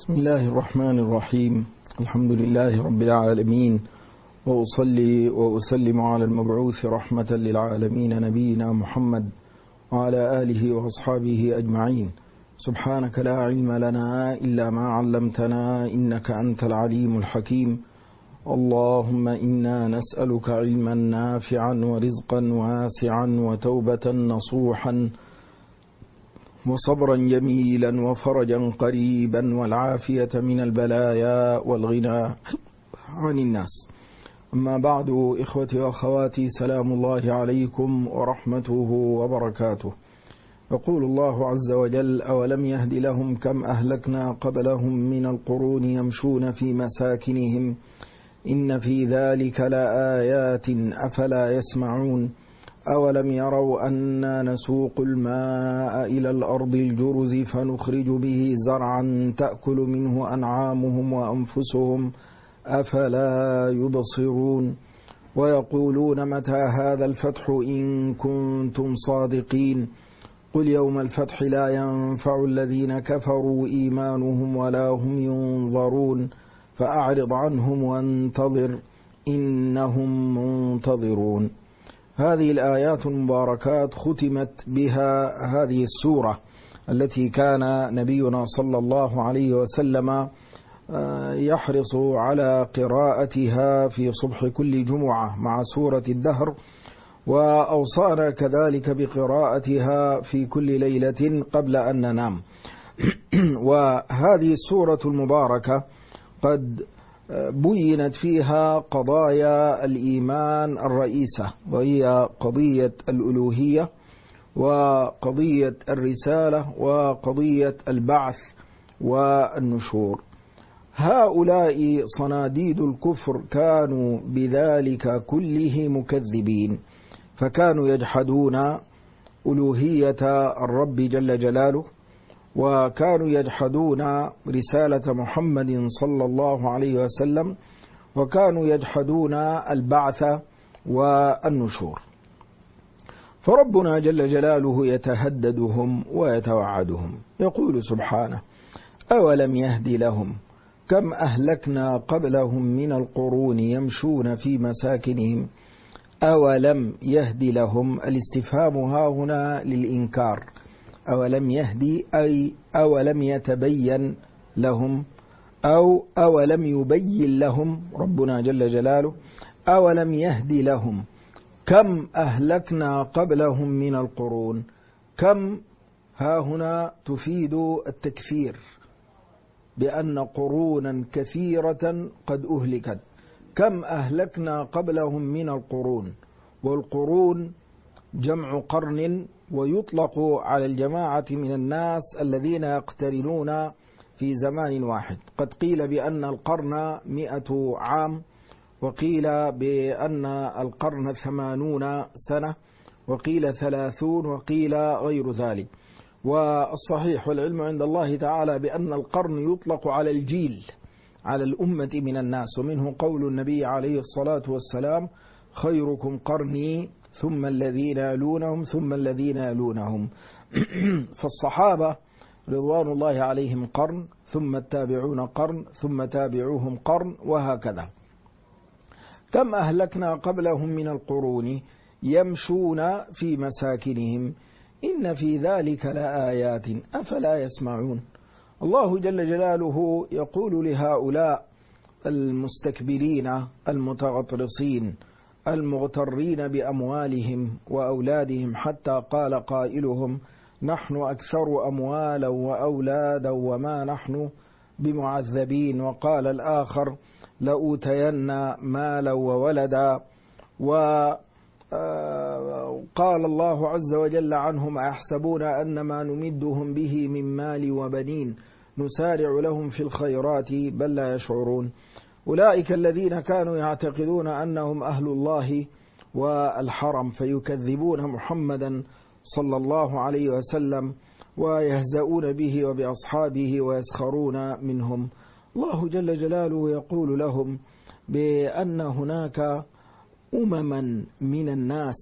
بسم الله الرحمن الرحيم. الحمد لله رب العالمين، وأصلي وأسلم على المبعوث رحمة للعالمين نبينا محمد وعلى آله وأصحابه أجمعين. سبحانك لا علم لنا إلا ما علمتنا إنك أنت العليم الحكيم. اللهم إنا نسألك علما نافعا ورزقا واسعا وتوبة نصوحا وصبرا جميلا وفرجا قريبا والعافية من البلايا والغنى عن الناس. أما بعد، إخوتي وأخواتي، سلام الله عليكم ورحمته وبركاته. يقول الله عز وجل: أولم يهد لهم كم أهلكنا قبلهم من القرون يمشون في مساكنهم إن في ذلك لآيات أفلا يسمعون أولم يروا أنا نسوق الماء إلى الأرض الجرز فنخرج به زرعا تأكل منه أنعامهم وأنفسهم أفلا يبصرون ويقولون متى هذا الفتح إن كنتم صادقين قل يوم الفتح لا ينفع الذين كفروا إيمانهم ولا هم ينظرون فأعرض عنهم وانتظر إنهم منتظرون. هذه الآيات المباركات ختمت بها هذه السورة التي كان نبينا صلى الله عليه وسلم يحرص على قراءتها في صبح كل جمعة مع سورة الدهر، وأوصانا كذلك بقراءتها في كل ليلة قبل أن ننام. وهذه السورة المباركة قد بينت فيها قضايا الإيمان الرئيسة، وهي قضية الألوهية وقضية الرسالة وقضية البعث والنشور. هؤلاء صناديد الكفر كانوا بذلك كله مكذبين، فكانوا يجحدون ألوهية الرب جل جلاله، وكانوا يجحدون رسالة محمد صلى الله عليه وسلم، وكانوا يجحدون البعث والنشور. فربنا جل جلاله يتهددهم ويتوعدهم، يقول سبحانه: أولم يهد لهم كم أهلكنا قبلهم من القرون يمشون في مساكنهم. أولم يهد لهم، الاستفهام ها هنا للإنكار. أولم يهدي أي أولم يتبين لهم، أو أولم يبين لهم ربنا جل جلاله. أولم يهدي لهم كم أهلكنا قبلهم من القرون. كم ها هنا تفيد التكثير، بأن قرونا كثيرة قد أهلكت. كم أهلكنا قبلهم من القرون، والقرون جمع قرن، ويطلق على الجماعة من الناس الذين يقترنون في زمان واحد. قد قيل بأن القرن 100 عام، وقيل بأن القرن 80 سنة، وقيل 30، وقيل غير ذلك. والصحيح والعلم عند الله تعالى بأن القرن يطلق على الجيل، على الأمة من الناس، ومنه قول النبي عليه الصلاة والسلام: خيركم قرني ثم الذين يلونهم ثم الذين يلونهم. فالصحابة رضوان الله عليهم قرن، ثم التابعون قرن، ثم تابعوهم قرن، وهكذا. كم أهلكنا قبلهم من القرون يمشون في مساكنهم إن في ذلك لآيات أفلا يسمعون. الله جل جلاله يقول لهؤلاء المستكبرين المتغطرسين المغترين بأموالهم وأولادهم، حتى قال قائلهم: نحن أكثر أموالا وأولادا وما نحن بمعذبين. وقال الآخر: لأوتين مالا وولدا. وقال الله عز وجل عنهم: أيحسبون أن ما نمدهم به من مال وبنين نسارع لهم في الخيرات بل لا يشعرون. أولئك الذين كانوا يعتقدون أنهم أهل الله والحرم، فيكذبون محمدا صلى الله عليه وسلم ويهزؤون به وبأصحابه ويسخرون منهم. الله جل جلاله يقول لهم بأن هناك أمما من الناس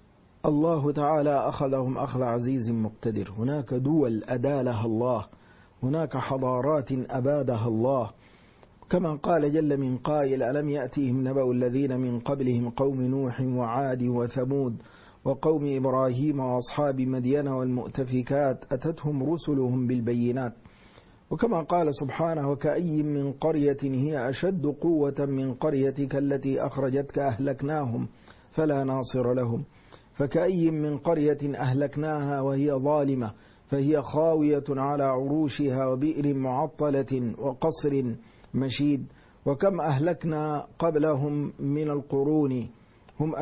الله تعالى أخذهم أخذ عزيز مقتدر. هناك دول أدالها الله هناك حضارات أبادها الله، كما قال جل من قائل: ألم يأتيهم نبأ الذين من قبلهم قوم نوح وعاد وثمود وقوم إبراهيم وأصحاب مدين والمؤتفكات أتتهم رسلهم بالبينات. وكما قال سبحانه: وكأي من قرية هي أشد قوة من قريتك التي أخرجتك أهلكناهم فلا ناصر لهم. فكأي من قرية أهلكناها وهي ظالمة فهي خاوية على عروشها وبئر معطلة وقصر مشيد. وكم أهلكنا قبلهم من القرون هم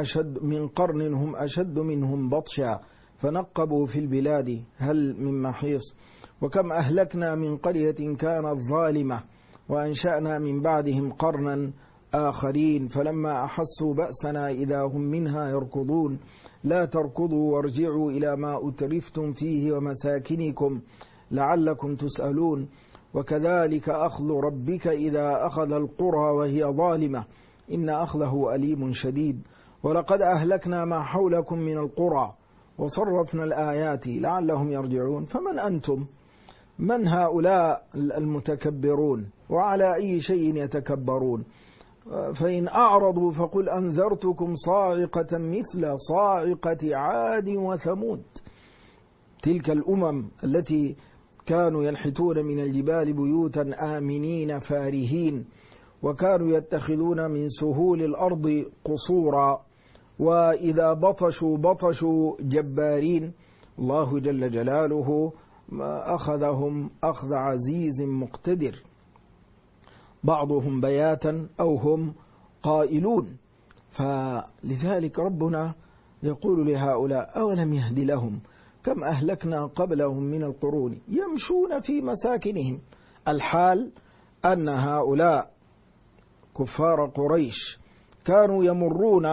أشد منهم بطشا فنقبوا في البلاد هل من محيص. وكم أهلكنا من قرية كانت ظالمة وأنشأنا من بعدهم قرنا آخرين فلما أحسوا بأسنا إذا هم منها يركضون. لا تركضوا وارجعوا إلى ما أترفتم فيه ومساكنكم لعلكم تسألون. وكذلك أخذ ربك إذا أخذ القرى وهي ظالمة إن أخذه أليم شديد. ولقد أهلكنا ما حولكم من القرى وصرفنا الآيات لعلهم يرجعون. فمن أنتم؟ من هؤلاء المتكبرون؟ وعلى أي شيء يتكبرون؟ فإن أعرضوا فقل أنذرتكم صاعقة مثل صاعقة عاد وثمود. تلك الأمم التي كانوا ينحتون من الجبال بيوتا آمنين فارهين، وكانوا يتخذون من سهول الأرض قصورا، وإذا بطشوا جبارين. الله جل جلاله أخذهم أخذ عزيز مقتدر، بعضهم بياتا أو هم قائلون. فلذلك ربنا يقول لهؤلاء: أولم يهد لهم كم أهلكنا قبلهم من القرون يمشون في مساكنهم. الحال أن هؤلاء كفار قريش كانوا يمرون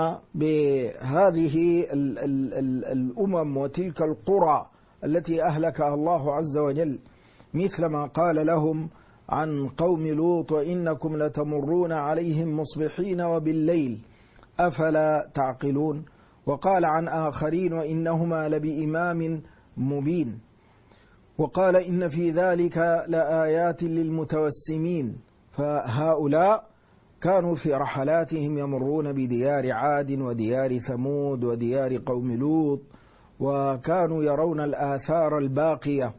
بهذه الأمم وتلك القرى التي أهلكها الله عز وجل، مثل ما قال لهم عن قوم لوط: وإنكم لتمرون عليهم مصبحين وبالليل أفلا تعقلون. وقال عن آخرين: وإنهما لبإمام مبين. وقال: إن في ذلك لآيات للمتوسمين. فهؤلاء كانوا في رحلاتهم يمرون بديار عاد وديار ثمود وديار قوم لوط، وكانوا يرون الآثار الباقية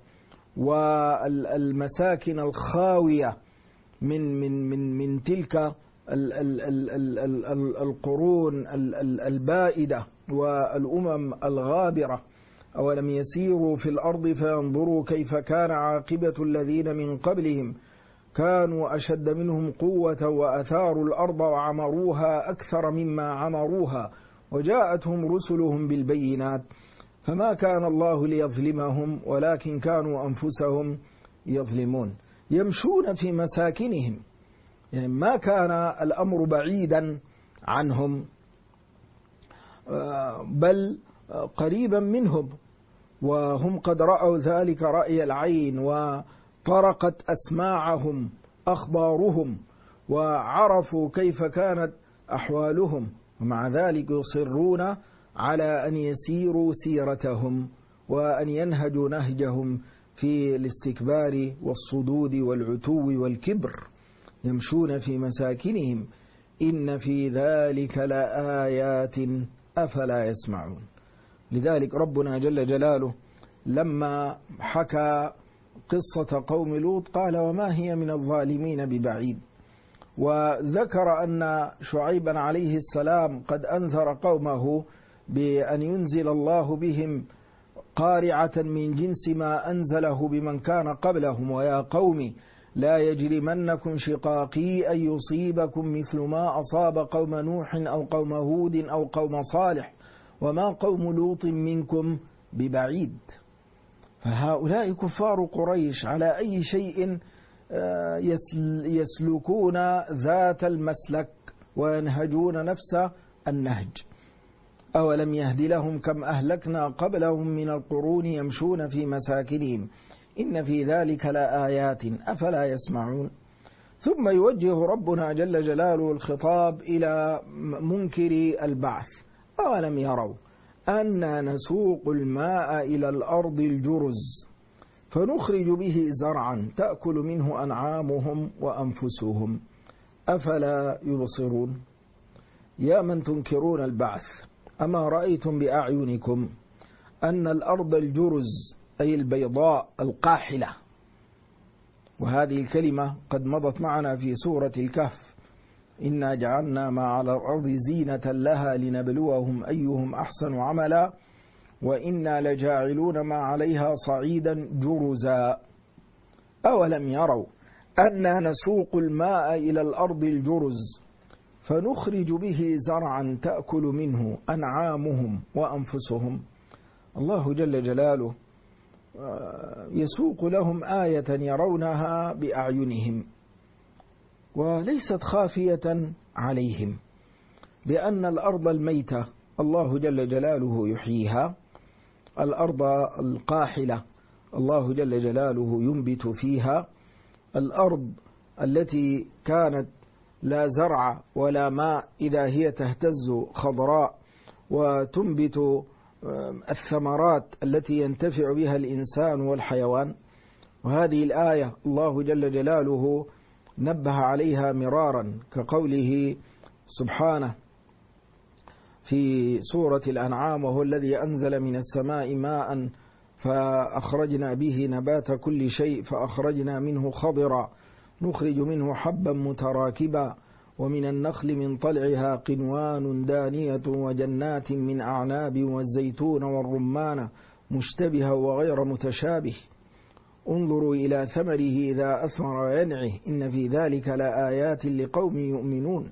والمساكن الخاوية من تلك القرون البائدة والأمم الغابرة. أولم يسيروا في الأرض فينظروا كيف كان عاقبة الذين من قبلهم كانوا أشد منهم قوة وأثاروا الأرض وعمروها أكثر مما عمروها وجاءتهم رسلهم بالبينات فما كان الله ليظلمهم ولكن كانوا أنفسهم يظلمون. يمشون في مساكنهم، يعني ما كان الأمر بعيدا عنهم بل قريبا منهم، وهم قد رأوا ذلك رأي العين وطرقت أسماعهم أخبارهم وعرفوا كيف كانت أحوالهم، ومع ذلك يصرون على أن يسيروا سيرتهم وأن ينهجوا نهجهم في الاستكبار والصدود والعتو والكبر. يمشون في مساكنهم إن في ذلك لآيات أفلا يسمعون. لذلك ربنا جل جلاله لما حكى قصة قوم لوط قال: وما هي من الظالمين ببعيد. وذكر أن شعيبا عليه السلام قد أنذر قومه بأن ينزل الله بهم قارعة من جنس ما أنزله بمن كان قبلهم: ويا قوم لا يجرمنكم شقاقي أن يصيبكم مثل ما أصاب قوم نوح أو قوم هود أو قوم صالح وما قوم لوط منكم ببعيد. فهؤلاء كفار قريش على أي شيء يسلكون ذات المسلك وينهجون نفس النهج. أولم يهد لهم كم أهلكنا قبلهم من القرون يمشون في مساكنهم إن في ذلك لآيات أفلا يسمعون. ثم يوجه ربنا جل جلاله الخطاب إلى منكري البعث: أولم يروا أنا نسوق الماء إلى الأرض الجرز فنخرج به زرعا تأكل منه أنعامهم وأنفسهم أفلا يبصرون. يا من تنكرون البعث، أما رأيتم بأعينكم أن الأرض الجرز أي البيضاء القاحلة، وهذه الكلمة قد مضت معنا في سورة الكهف: إنا جعلنا ما على الأرض زينة لها لنبلوهم أيهم أحسن عملا وإنا لجاعلون ما عليها صعيدا جرزا. أولم يروا أنا نسوق الماء إلى الأرض الجرز فنخرج به زرعا تأكل منه أنعامهم وأنفسهم. الله جل جلاله يسوق لهم آية يرونها بأعينهم وليست خافية عليهم، بأن الأرض الميتة الله جل جلاله يحييها، الأرض القاحلة الله جل جلاله ينبت فيها، الأرض التي كانت لا زرع ولا ماء إذا هي تهتز خضراء وتنبت الثمرات التي ينتفع بها الإنسان والحيوان. وهذه الآية الله جل جلاله نبه عليها مرارا، كقوله سبحانه في سورة الأنعام: وهو الذي أنزل من السماء ماء فأخرجنا به نبات كل شيء فأخرجنا منه خضرا نخرج منه حبا متراكبا ومن النخل من طلعها قنوان دانية وجنات من أعناب والزيتون والرمان مشتبها وغير متشابه انظروا إلى ثمره إذا أثمر وينعه إن في ذلك لآيات لقوم يؤمنون.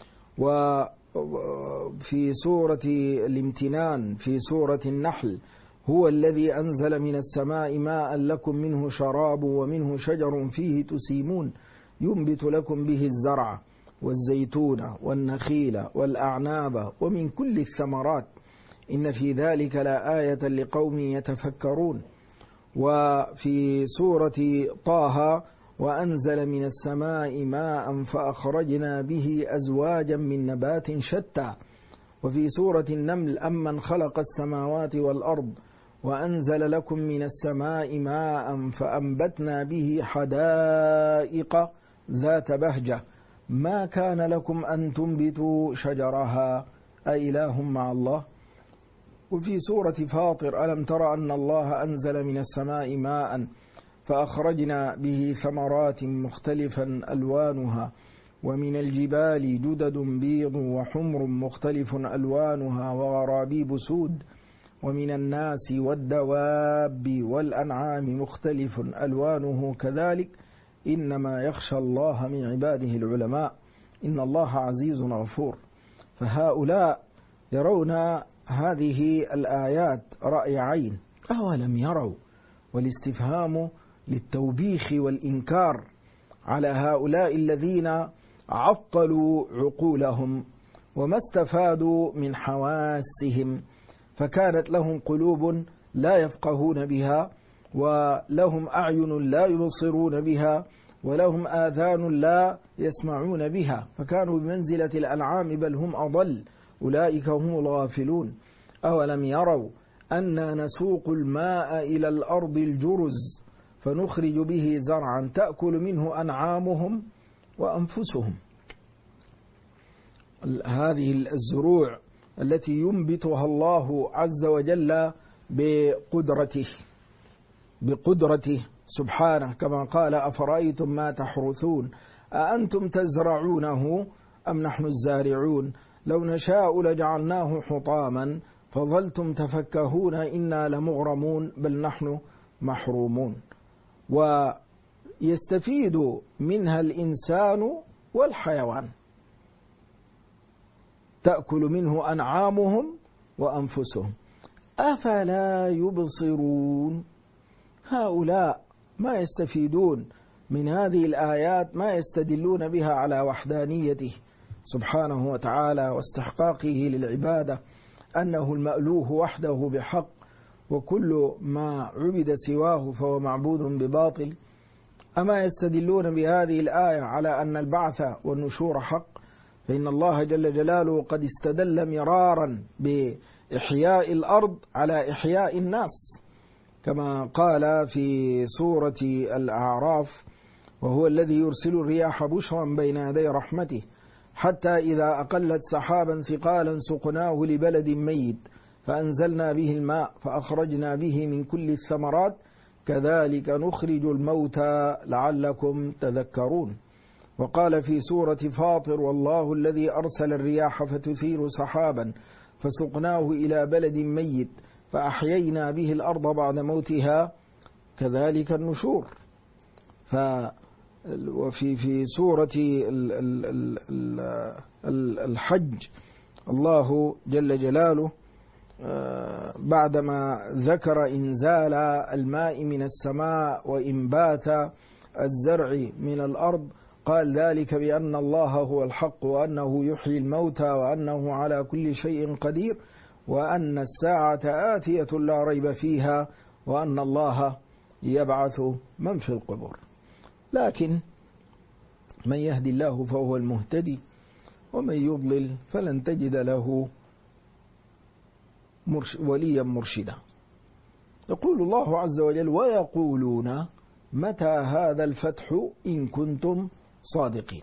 وفي سورة الامتنان في سورة النحل: هو الذي أنزل من السماء ماء لكم منه شراب ومنه شجر فيه تسيمون ينبت لكم به الزرع والزيتون والنخيل والأعناب ومن كل الثمرات إن في ذلك لآية لقوم يتفكرون. وفي سورة طه: وأنزل من السماء ماء فأخرجنا به أزواجا من نبات شتى. وفي سورة النمل: أمن خلق السماوات والأرض وأنزل لكم من السماء ماء فأنبتنا به حدائق ذات بهجة ما كان لكم أن تنبتوا شجرها أإله مع الله. وفي سورة فاطر: ألم تر أن الله أنزل من السماء ماء فأخرجنا به ثمرات مختلفا ألوانها ومن الجبال جدد بيض وحمر مختلف ألوانها وغرابيب سود ومن الناس والدواب والأنعام مختلف ألوانه كذلك إنما يخشى الله من عباده العلماء إن الله عزيز غفور. فهؤلاء يرون هذه الآيات رأي عين. أولم يروا، والاستفهام للتوبيخ والإنكار على هؤلاء الذين عطلوا عقولهم وما استفادوا من حواسهم، فكانت لهم قلوب لا يفقهون بها ولهم أعين لا يبصرون بها ولهم آذان لا يسمعون بها، فكانوا بمنزلة الأنعام بل هم أضل، أولئك هم الغافلون. أولم يروا أنا نسوق الماء إلى الأرض الجرز فنخرج به زرعا تأكل منه أنعامهم وأنفسهم. هذه الزروع التي ينبتها الله عز وجل بقدرته سبحانه، كما قال: أفرأيتم ما تحرثون أأنتم تزرعونه أم نحن الزارعون لو نشاء لجعلناه حطاما فظلتم تفكهون إنا لمغرمون بل نحن محرومون. ويستفيد منها الإنسان والحيوان، تأكل منه أنعامهم وأنفسهم أفلا يبصرون. هؤلاء ما يستفيدون من هذه الآيات، ما يستدلون بها على وحدانيته سبحانه وتعالى واستحقاقه للعبادة، أنه المألوه وحده بحق وكل ما عبد سواه فهو معبود بباطل. أما يستدلون بهذه الآية على أن البعث والنشور حق، فإن الله جل جلاله قد استدل مرارا بإحياء الأرض على إحياء الناس، كما قال في سورة الأعراف: وهو الذي يرسل الرياح بشرا بين يدي رحمته حتى إذا أقلت سحابا ثقالا سقناه لبلد ميت فأنزلنا به الماء فأخرجنا به من كل الثمرات كذلك نخرج الموتى لعلكم تذكرون. وقال في سورة فاطر: والله الذي أرسل الرياح فتثير سحابا فسقناه إلى بلد ميت فأحيينا به الأرض بعد موتها كذلك النشور. وفي سورة الحج الله جل جلاله بعدما ذكر إنزال الماء من السماء وإنبات الزرع من الأرض قال: ذلك بأن الله هو الحق وأنه يحيي الموتى وأنه على كل شيء قدير وأن الساعة آتية لا ريب فيها وأن الله يبعث من في القبور. لكن من يهدي الله فهو المهتدي ومن يضلل فلن تجد له وليا مرشدا. يقول الله عز وجل: ويقولون متى هذا الفتح إن كنتم صادقين.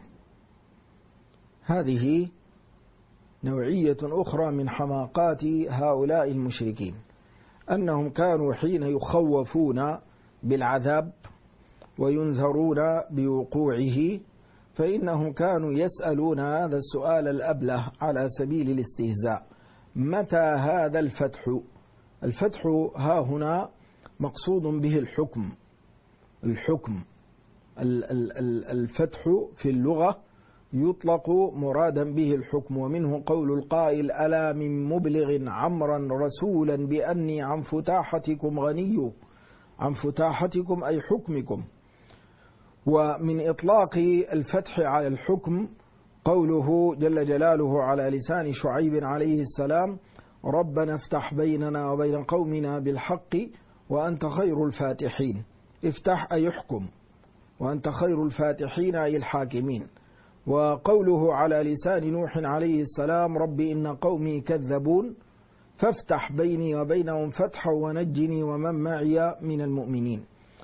هذه نوعية أخرى من حماقات هؤلاء المشركين، أنهم كانوا حين يخوفون بالعذاب وينذرون بوقوعه فإنهم كانوا يسألون هذا السؤال الأبله على سبيل الاستهزاء: متى هذا الفتح؟ الفتح ها هنا مقصود به الحكم. الفتح في اللغة يطلق مرادا به الحكم، ومنه قول القائل: ألا من مبلغ عمرا رسولا بأني عن فتاحتكم غني. عن فتاحتكم أي حكمكم. ومن إطلاق الفتح على الحكم قوله جل جلاله على لسان شعيب عليه السلام: ربنا افتح بيننا وبين قومنا بالحق وأنت خير الفاتحين. افتح أي يحكم، وأنت خير الفاتحين أي الحاكمين. وقوله على لسان نوح عليه السلام: رب إن قومي كذبون فافتح بيني وبينهم فتحا ونجني ومن معي من المؤمنين.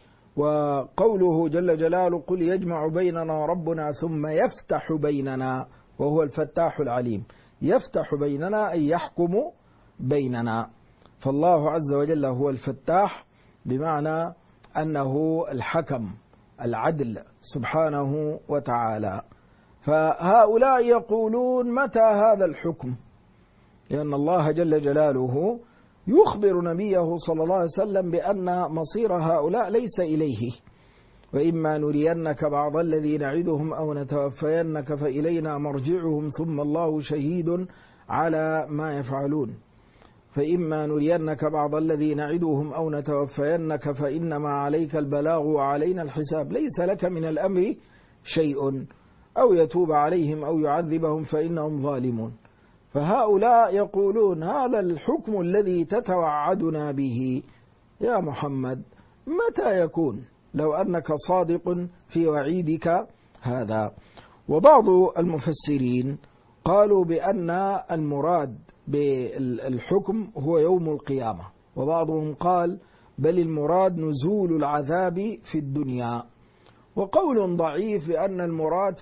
وقوله جل جلاله: قل يجمع بيننا ربنا ثم يفتح بيننا وهو الفتاح العليم. يفتح بيننا أي يحكم بيننا. فالله عز وجل هو الفتاح بمعنى أنه الحكم العدل سبحانه وتعالى. فهؤلاء يقولون متى هذا الحكم؟ لأن الله جل جلاله يخبر نبيه صلى الله عليه وسلم بأن مصير هؤلاء ليس إليه: وإما نرينك بعض الذي نعدهم أو نتوفينك فإلينا مرجعهم ثم الله شهيد على ما يفعلون. فإما نرينك بعض الذي نعدهم أو نتوفينك فإنما عليك البلاغ وعلينا الحساب ليس لك من الأمر شيء أو يتوب عليهم أو يعذبهم فإنهم ظالمون. فهؤلاء يقولون: هذا الحكم الذي تتوعدنا به يا محمد متى يكون لو أنك صادق في وعيدك هذا؟ وبعض المفسرين قالوا بأن المراد بالحكم هو يوم القيامة، وبعضهم قال بل المراد نزول العذاب في الدنيا. وقول ضعيف بأن المراد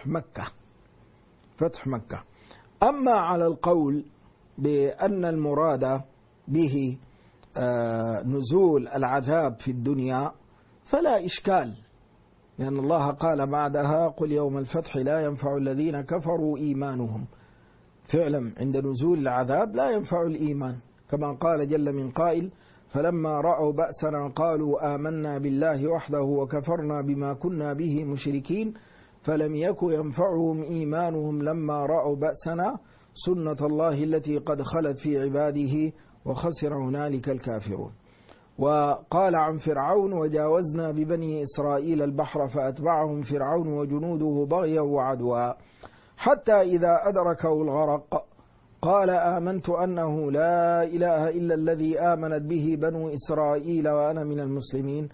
فتح مكة. أما على القول بأن المراد به نزول العذاب في الدنيا فلا إشكال، لأن الله قال بعدها: قل يوم الفتح لا ينفع الذين كفروا إيمانهم. فعلا عند نزول العذاب لا ينفع الإيمان، كما قال جل من قائل: فلما رأوا بأسنا قالوا آمنا بالله وحده وكفرنا بما كنا به مشركين فلم يك ينفعهم إيمانهم لما رأوا بأسنا سنة الله التي قد خلت في عباده وخسر هنالك الكافرون. وقال عن فرعون: وجاوزنا ببني إسرائيل البحر فأتبعهم فرعون وجنوده بغيا وعدوا حتى إذا أدركه الغرق قال آمنت أنه لا إله إلا الذي آمنت به بنو إسرائيل وأنا من المسلمين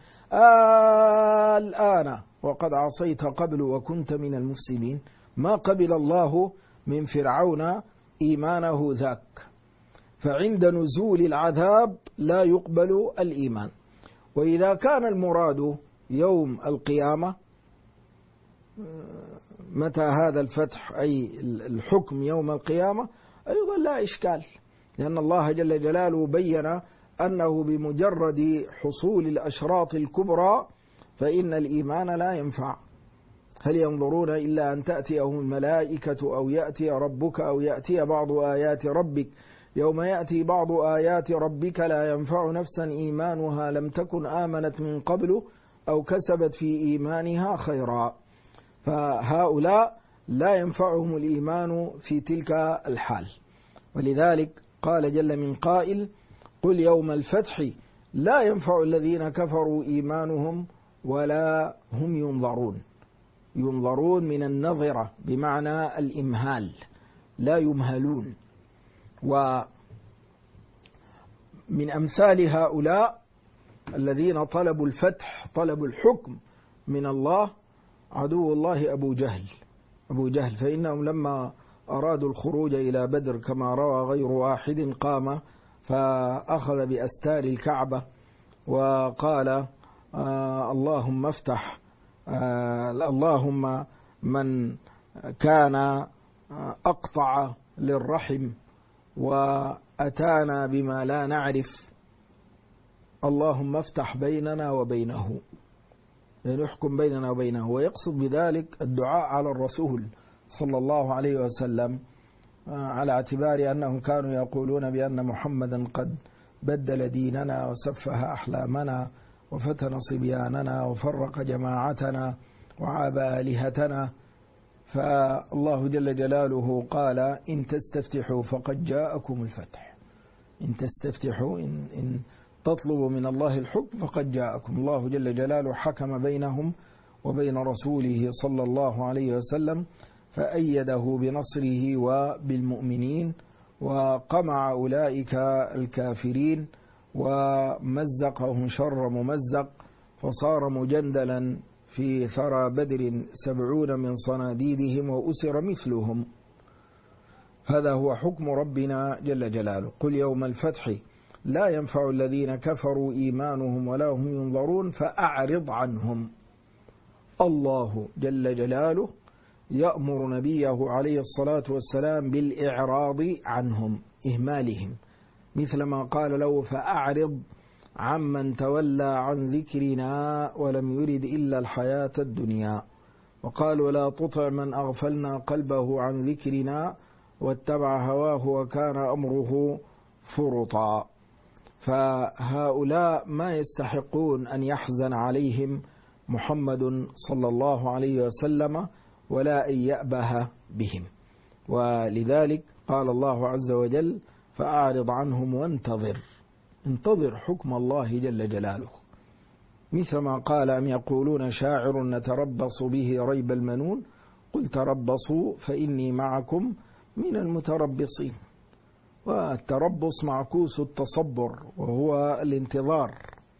الآن وقد عصيت قبل وكنت من المفسدين. ما قبل الله من فرعون إيمانه ذاك، فعند نزول العذاب لا يقبل الإيمان. وإذا كان المراد يوم القيامة متى هذا الفتح أي الحكم يوم القيامة أيضا لا إشكال، لأن الله جل جلاله بين أنه بمجرد حصول الأشراط الكبرى فإن الإيمان لا ينفع. هل ينظرون إلا أن تأتيهم الملائكة أو يأتي ربك أو يأتي بعض آيات ربك يوم يأتي بعض آيات ربك لا ينفع نفسا إيمانها لم تكن آمنت من قبل أو كسبت في إيمانها خيرا. فهؤلاء لا ينفعهم الإيمان في تلك الحال. ولذلك قال جل من قائل قل يوم الفتح لا ينفع الذين كفروا إيمانهم ولا هم ينظرون. ينظرون من النظرة بمعنى الإمهال، لا يمهلون. ومن أمثال هؤلاء الذين طلبوا الفتح طلبوا الحكم من الله عدو الله أبو جهل، فإنهم لما أرادوا الخروج إلى بدر كما روى غير واحد قام فأخذ بأستار الكعبة وقال اللهم افتح، اللهم من كان أقطع للرحم وأتانا بما لا نعرف اللهم افتح بيننا وبينه، يعني يحكم بيننا وبينه. ويقصد بذلك الدعاء على الرسول صلى الله عليه وسلم، على اعتبار أنهم كانوا يقولون بأن محمدا قد بدل ديننا وسفه أحلامنا وفتن صبياننا وفرق جماعتنا وعاب آلهتنا. فالله جل جلاله قال إن تستفتحوا فقد جاءكم الفتح، إن تستفتحوا إن تطلبوا من الله الحكم فقد جاءكم. الله جل جلاله حكم بينهم وبين رسوله صلى الله عليه وسلم فأيده بنصره وبالمؤمنين وقمع أولئك الكافرين ومزقهم شر ممزق، فصار مجندلا في ثرى بدر 70 من صناديدهم وأسر مثلهم. هذا هو حكم ربنا جل جلاله. قل يوم الفتح لا ينفع الذين كفروا إيمانهم ولا هم ينظرون فأعرض عنهم. الله جل جلاله يأمر نبيه عليه الصلاة والسلام بالإعراض عنهم، إهمالهم، مثلما قال له فأعرض عمن تولى عن ذكرنا ولم يرد إلا الحياة الدنيا، وقال ولا تطع من أغفلنا قلبه عن ذكرنا واتبع هواه وكان أمره فرطا. فهؤلاء ما يستحقون أن يحزن عليهم محمد صلى الله عليه وسلم ولا أن يأبه بهم. ولذلك قال الله عز وجل فأعرض عنهم وانتظر، انتظر حكم الله جل جلاله، مثلما قال أم يقولون شاعر نتربص به ريب المنون قل تربصوا فإني معكم من المتربصين. والتربص معكوس التصبر وهو الانتظار،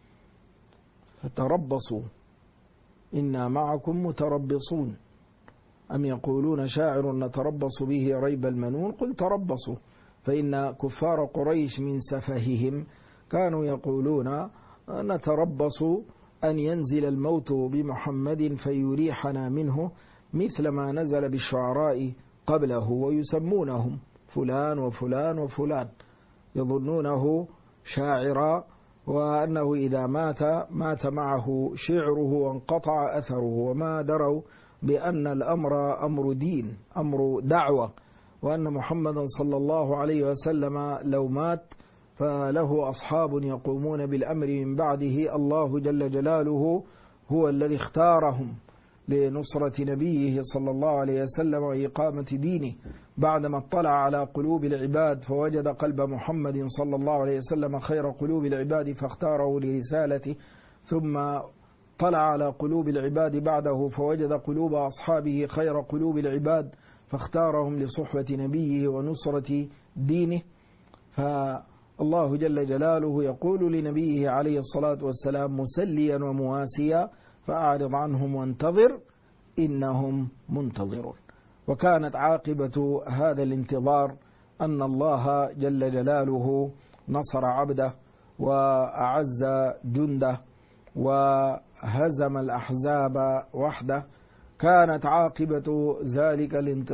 فتربصوا إنا معكم متربصون. أم يقولون شاعر نتربص به ريب المنون قل تربصوا، فإن كفار قريش من سفههم كانوا يقولون نتربص أن ينزل الموت بمحمد فيريحنا منه مثل ما نزل بالشعراء قبله، ويسمونهم فلان وفلان وفلان، يظنونه شاعرا وأنه إذا مات معه شعره وانقطع أثره، وما دروا بأن الأمر أمر دين، أمر دعوة، وأن محمدا صلى الله عليه وسلم لو مات فله أصحاب يقومون بالأمر من بعده. الله جل جلاله هو الذي اختارهم لنصرة نبيه صلى الله عليه وسلم وإقامة دينه، بعدما اطلع على قلوب العباد فوجد قلب محمد صلى الله عليه وسلم خير قلوب العباد فاختاره لرسالته، ثم طلع على قلوب العباد بعده فوجد قلوب أصحابه خير قلوب العباد فاختارهم لصحبة نبيه ونصرة دينه. فالله جل جلاله يقول لنبيه عليه الصلاة والسلام مسليا ومواسيا فأعرض عنهم وانتظر إنهم منتظرون. وكانت عاقبة هذا الانتظار أن الله جل جلاله نصر عبده وأعز جنده وهزم الأحزاب وحده، كانت عاقبة ذلك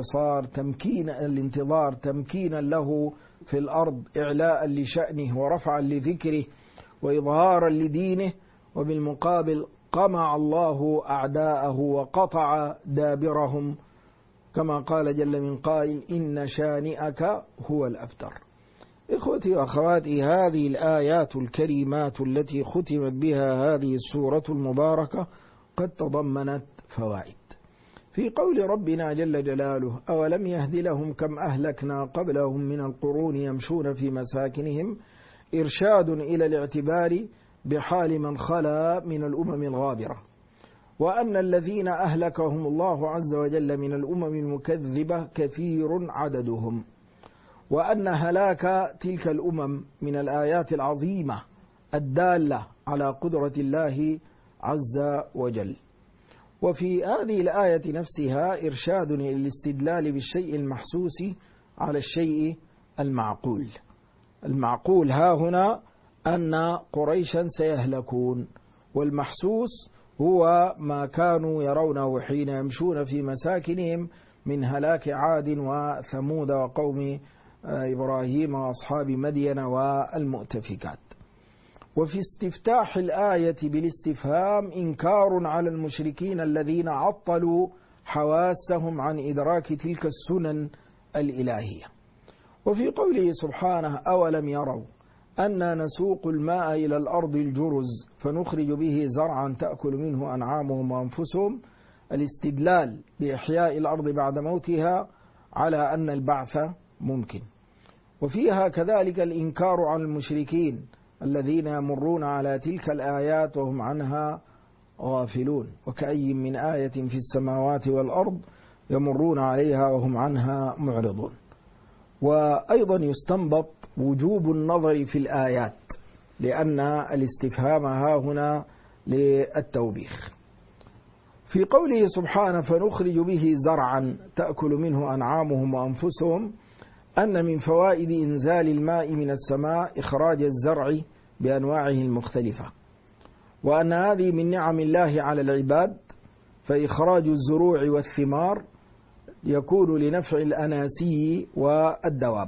الانتظار تمكينا له في الأرض، إعلاء لشأنه ورفعا لذكره وإظهارا لدينه، وبالمقابل قمع الله أعداءه وقطع دابرهم، كما قال جل من قائل: إن شانئك هو الأبتر. إخوتي وأخواتي، هذه الآيات الكريمات التي ختمت بها هذه السورة المباركة قد تضمنت فوائد. في قول ربنا جل جلاله: أولم يهد لهم كم أهلكنا قبلهم من القرون يمشون في مساكنهم، إرشاد إلى الاعتبار بحال من خلا من الأمم الغابرة، وأن الذين أهلكهم الله عز وجل من الأمم المكذبة كثير عددهم، وأن هلاك تلك الأمم من الآيات العظيمة الدالة على قدرة الله عز وجل. وفي هذه الآية نفسها إرشاد إلى الاستدلال بالشيء المحسوس على الشيء المعقول. المعقول ها هنا أن قريشا سيهلكون، والمحسوس هو ما كانوا يرونه حين يمشون في مساكنهم من هلاك عاد وثمود وقوم إبراهيم وأصحاب مدين والمؤتفكات. وفي استفتاح الآية بالاستفهام إنكار على المشركين الذين عطلوا حواسهم عن إدراك تلك السنن الإلهية. وفي قوله سبحانه: أولم يروا أنا نسوق الماء إلى الأرض الجرز فنخرج به زرعا تأكل منه أنعامهم وأنفسهم، الاستدلال بإحياء الأرض بعد موتها على أن البعث ممكن. وفيها كذلك الإنكار عن المشركين الذين يمرون على تلك الآيات وهم عنها غافلون، وكأي من آية في السماوات والأرض يمرون عليها وهم عنها معرضون. وأيضا يستنبط وجوب النظر في الآيات، لأن الاستفهام ها هنا للتوبيخ. في قوله سبحانه: فنخرج به زرعا تأكل منه أنعامهم وأنفسهم، أن من فوائد إنزال الماء من السماء إخراج الزرع بأنواعه المختلفة، وأن هذه من نعم الله على العباد، فإخراج الزروع والثمار يكون لنفع الأناسي والدواب.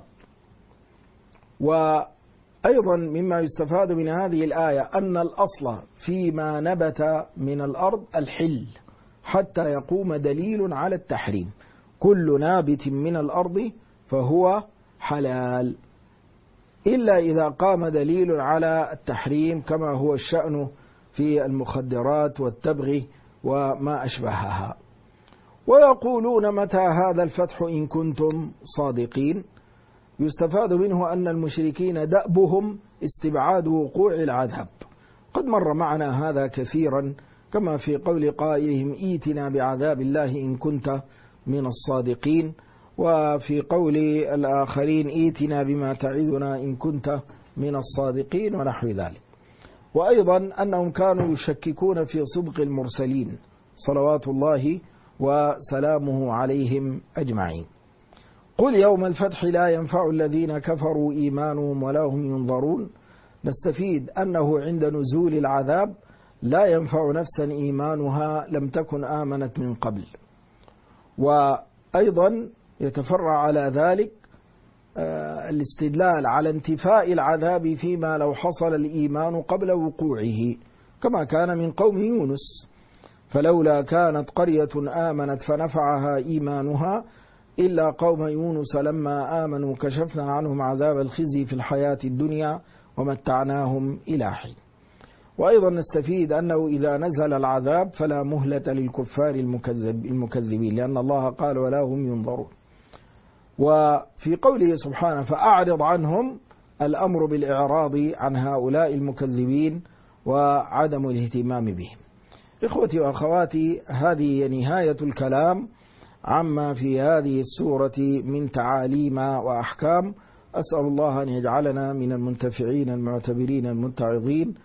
وأيضا مما يستفاد من هذه الآية أن الأصل فيما نبت من الأرض الحل حتى يقوم دليل على التحريم، كل نابت من الأرض فهو حلال، إلا إذا قام دليل على التحريم، كما هو الشأن في المخدرات والتبغ وما أشبهها. ويقولون: متى هذا الفتح إن كنتم صادقين. يستفاد منه أن المشركين دأبهم استبعاد وقوع العذاب، قد مر معنا هذا كثيرا، كما في قول قائلهم: إيتنا بعذاب الله إن كنت من الصادقين، وفي قول الآخرين: إيتنا بما تعدنا إن كنت من الصادقين، ونحو ذلك. وأيضا أنهم كانوا يشككون في صدق المرسلين صلوات الله وسلامه عليهم أجمعين. قل يوم الفتح لا ينفع الذين كفروا إيمانهم ولا هم ينظرون. نستفيد أنه عند نزول العذاب لا ينفع نفسا إيمانها لم تكن آمنت من قبل. وأيضا يتفرع على ذلك الاستدلال على انتفاء العذاب فيما لو حصل الإيمان قبل وقوعه، كما كان من قوم يونس: فلولا كانت قرية آمنت فنفعها إيمانها إلا قوم يونس لما آمنوا كشفنا عنهم عذاب الخزي في الحياة الدنيا ومتعناهم إلى حين. وأيضا نستفيد أنه إذا نزل العذاب فلا مهلة للكفار المكذبين، لأن الله قال: ولا هم ينظرون. وفي قوله سبحانه: فأعرض عنهم، الأمر بالإعراض عن هؤلاء المكذبين وعدم الاهتمام بهم. إخوتي وأخواتي، هذه نهاية الكلام عما في هذه السورة من تعاليم وأحكام. أسأل الله أن يجعلنا من المنتفعين المعتبرين المتعظين،